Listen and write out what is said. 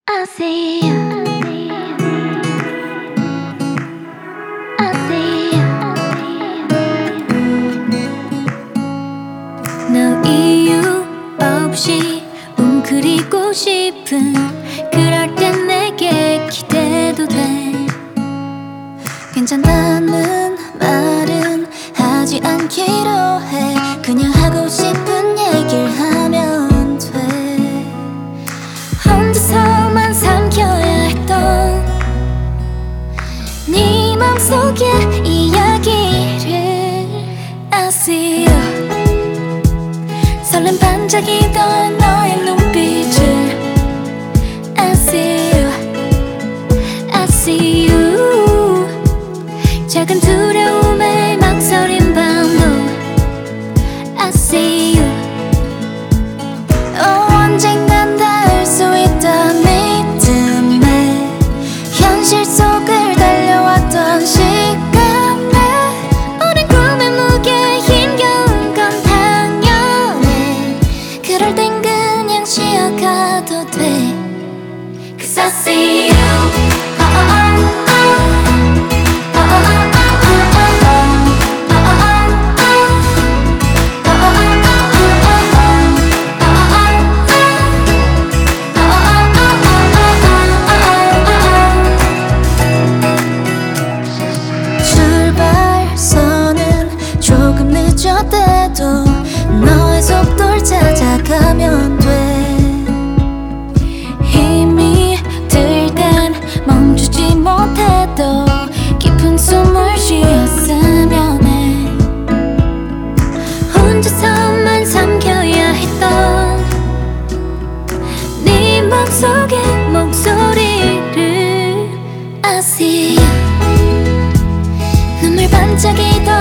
I see you. I see you. 너 이유 없이 웅크리고 싶은 그럴 땐 내게 기대도 돼. 괜찮다는 말은 하지 않기로 해. 그냥 하고 싶은 얘기를 하면 돼. 혼자서만 삼켜야 했던 네 맘속의 이야기를 I see you. 설렘 반짝이던 너의 눈빛을 I see you. I see you. 작은 두려움에 망설인 밤도 I see you. 언젠간 닿을 수 있다 믿음에 현실 속을 달려왔던 시간에 우린 꿈의 무게에 힘겨운 건 당연해. 그럴 땐 그냥 쉬어가도 돼. Cause I see you. 조금 늦었대도 너의 속도를 찾아가면 돼. 힘이 들 땐 멈추지 못해도 깊은 숨을 쉬었으면 해. 혼자서만 삼켜야 했던 네 맘속의 목소리를 I see you. 눈물 반짝이던